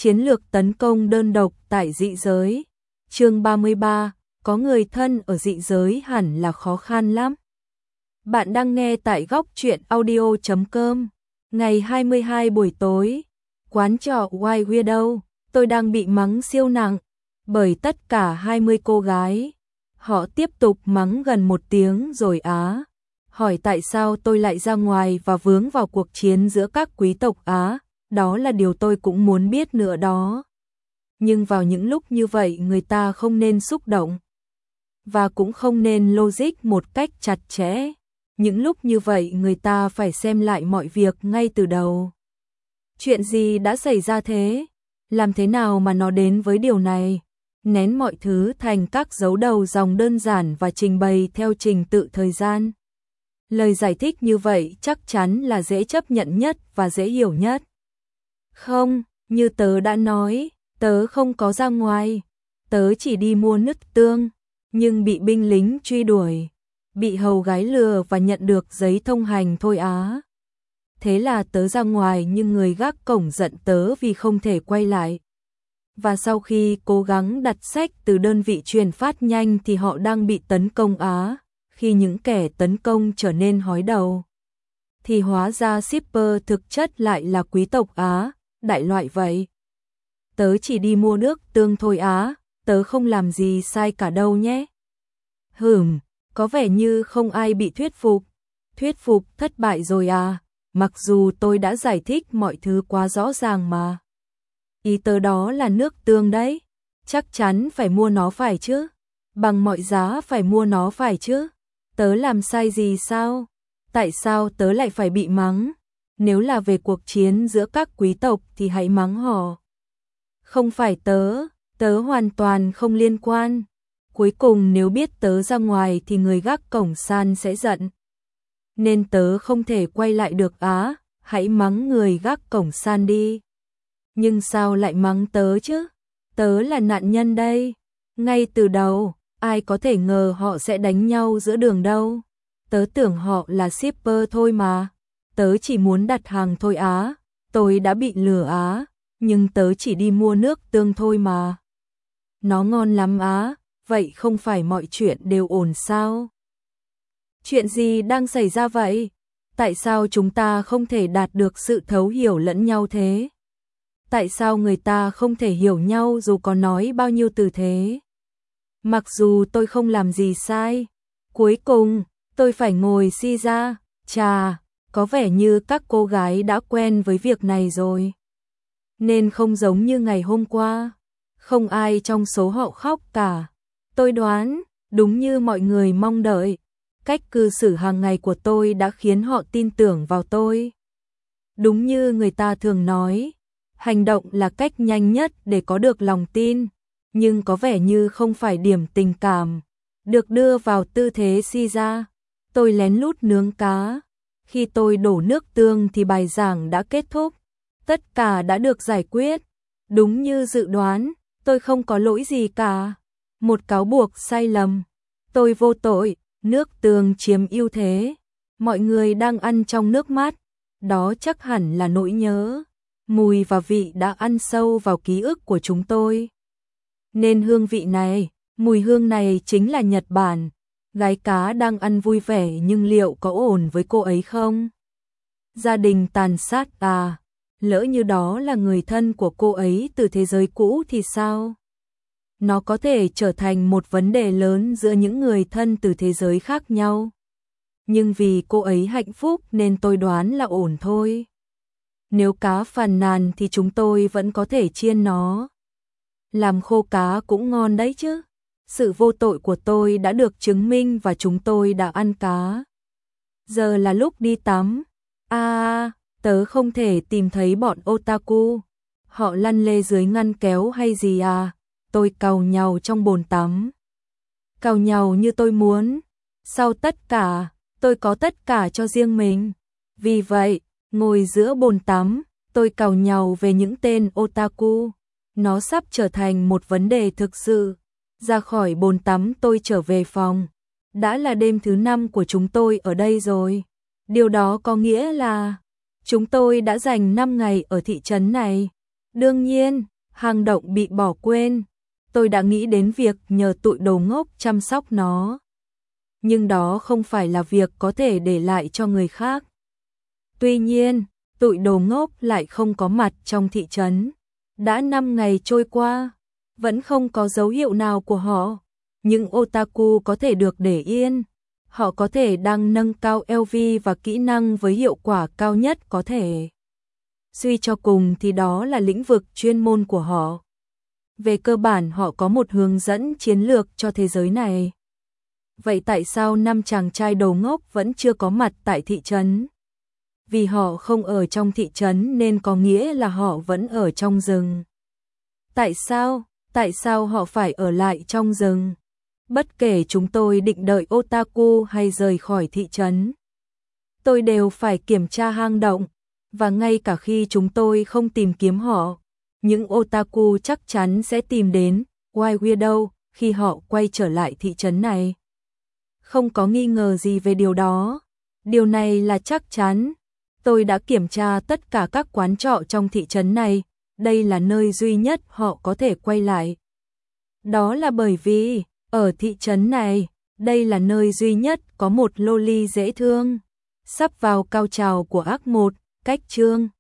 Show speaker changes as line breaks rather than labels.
Chiến lược tấn công đơn độc tại dị giới. Chương 33, có người thân ở dị giới hẳn là khó khăn lắm. Bạn đang nghe tại góc truyện audio.com. Ngày 22 buổi tối, quán trọ White Widow, tôi đang bị mắng siêu nặng bởi tất cả 20 cô gái. Họ tiếp tục mắng gần 1 tiếng rồi Á. Hỏi tại sao tôi lại ra ngoài và vướng vào cuộc chiến giữa các quý tộc Á. Đó là điều tôi cũng muốn biết nữa đó. Nhưng vào những lúc như vậy người ta không nên xúc động. Và cũng không nên logic một cách chặt chẽ. Những lúc như vậy người ta phải xem lại mọi việc ngay từ đầu. Chuyện gì đã xảy ra thế? Làm thế nào mà nó đến với điều này? Nén mọi thứ thành các dấu đầu dòng đơn giản và trình bày theo trình tự thời gian. Lời giải thích như vậy chắc chắn là dễ chấp nhận nhất và dễ hiểu nhất. Không, như tớ đã nói, tớ không có ra ngoài. Tớ chỉ đi mua nước tương, nhưng bị binh lính truy đuổi, bị hầu gái lừa và nhận được giấy thông hành thôi Á. Thế là tớ ra ngoài nhưng người gác cổng giận tớ vì không thể quay lại. Và sau khi cố gắng đặt sách từ đơn vị truyền phát nhanh thì họ đang bị tấn công Á. Khi những kẻ tấn công trở nên hói đầu, thì hóa ra shipper thực chất lại là quý tộc Á, đại loại vậy. Tớ chỉ đi mua nước tương thôi Á, tớ không làm gì sai cả đâu nhé. Có vẻ như không ai bị thuyết phục. Thuyết phục thất bại rồi à, mặc dù tôi đã giải thích mọi thứ quá rõ ràng mà. Ý tớ đó là nước tương đấy, chắc chắn phải mua nó phải chứ, bằng mọi giá phải mua nó phải chứ. Tớ làm sai gì sao? Tại sao tớ lại phải bị mắng? Nếu là về cuộc chiến giữa các quý tộc thì hãy mắng họ. Không phải tớ hoàn toàn không liên quan. Cuối cùng nếu biết tớ ra ngoài thì người gác cổng san sẽ giận. Nên tớ không thể quay lại được Á, hãy mắng người gác cổng san đi. Nhưng sao lại mắng tớ chứ? Tớ là nạn nhân đây. Ngay từ đầu, ai có thể ngờ họ sẽ đánh nhau giữa đường đâu. Tớ tưởng họ là shipper thôi mà. Tớ chỉ muốn đặt hàng thôi Á. Tôi đã bị lừa Á. Nhưng tớ chỉ đi mua nước tương thôi mà. Nó ngon lắm Á. Vậy không phải mọi chuyện đều ổn sao? Chuyện gì đang xảy ra vậy? Tại sao chúng ta không thể đạt được sự thấu hiểu lẫn nhau thế? Tại sao người ta không thể hiểu nhau dù có nói bao nhiêu từ thế? Mặc dù tôi không làm gì sai, cuối cùng tôi phải ngồi si ra. Chà, có vẻ như các cô gái đã quen với việc này rồi. Nên không giống như ngày hôm qua, không ai trong số họ khóc cả. Tôi đoán, đúng như mọi người mong đợi, cách cư xử hàng ngày của tôi đã khiến họ tin tưởng vào tôi. Đúng như người ta thường nói, hành động là cách nhanh nhất để có được lòng tin. Nhưng có vẻ như không phải điểm tình cảm được đưa vào tư thế si ra. Tôi lén lút nướng cá. Khi tôi đổ nước tương thì bài giảng đã kết thúc. Tất cả đã được giải quyết. Đúng như dự đoán, tôi không có lỗi gì cả. Một cáo buộc sai lầm. Tôi vô tội, nước tương chiếm ưu thế. Mọi người đang ăn trong nước mắt. Đó chắc hẳn là nỗi nhớ. Mùi và vị đã ăn sâu vào ký ức của chúng tôi. Nên hương vị này, mùi hương này chính là Nhật Bản. Gái cá đang ăn vui vẻ nhưng liệu có ổn với cô ấy không? Gia đình tàn sát à? Lỡ như đó là người thân của cô ấy từ thế giới cũ thì sao? Nó có thể trở thành một vấn đề lớn giữa những người thân từ thế giới khác nhau. Nhưng vì cô ấy hạnh phúc nên tôi đoán là ổn thôi. Nếu cá phàn nàn thì chúng tôi vẫn có thể chiên nó. Làm khô cá cũng ngon đấy chứ. Sự vô tội của tôi đã được chứng minh và chúng tôi đã ăn cá. Giờ là lúc đi tắm. Tớ không thể tìm thấy bọn otaku. Họ lăn lê dưới ngăn kéo hay gì à? Tôi càu nhàu trong bồn tắm. Càu nhàu như tôi muốn. Sau tất cả, tôi có tất cả cho riêng mình. Vì vậy, ngồi giữa bồn tắm, tôi càu nhàu về những tên otaku. Nó sắp trở thành một vấn đề thực sự. Ra khỏi bồn tắm tôi trở về phòng. Đã là đêm thứ 5 của chúng tôi ở đây rồi. Điều đó có nghĩa là chúng tôi đã dành 5 ngày ở thị trấn này. Đương nhiên, hang động bị bỏ quên, tôi đã nghĩ đến việc nhờ tụi đồ ngốc chăm sóc nó. Nhưng đó không phải là việc có thể để lại cho người khác. Tuy nhiên, tụi đồ ngốc lại không có mặt trong thị trấn. Đã 5 ngày trôi qua, vẫn không có dấu hiệu nào của họ. Những otaku có thể được để yên. Họ có thể đang nâng cao LV và kỹ năng với hiệu quả cao nhất có thể. Suy cho cùng thì đó là lĩnh vực chuyên môn của họ. Về cơ bản họ có một hướng dẫn chiến lược cho thế giới này. Vậy tại sao 5 chàng trai đầu ngốc vẫn chưa có mặt tại thị trấn? Vì họ không ở trong thị trấn nên có nghĩa là họ vẫn ở trong rừng. Tại sao? Tại sao họ phải ở lại trong rừng? Bất kể chúng tôi định đợi otaku hay rời khỏi thị trấn, tôi đều phải kiểm tra hang động, và ngay cả khi chúng tôi không tìm kiếm họ, những otaku chắc chắn sẽ tìm đến White Widow khi họ quay trở lại thị trấn này. Không có nghi ngờ gì về điều đó. Điều này là chắc chắn. Tôi đã kiểm tra tất cả các quán trọ trong thị trấn này, đây là nơi duy nhất họ có thể quay lại. Đó là bởi vì, ở thị trấn này, đây là nơi duy nhất có một loli dễ thương. Sắp vào cao trào của Act 1, cách chương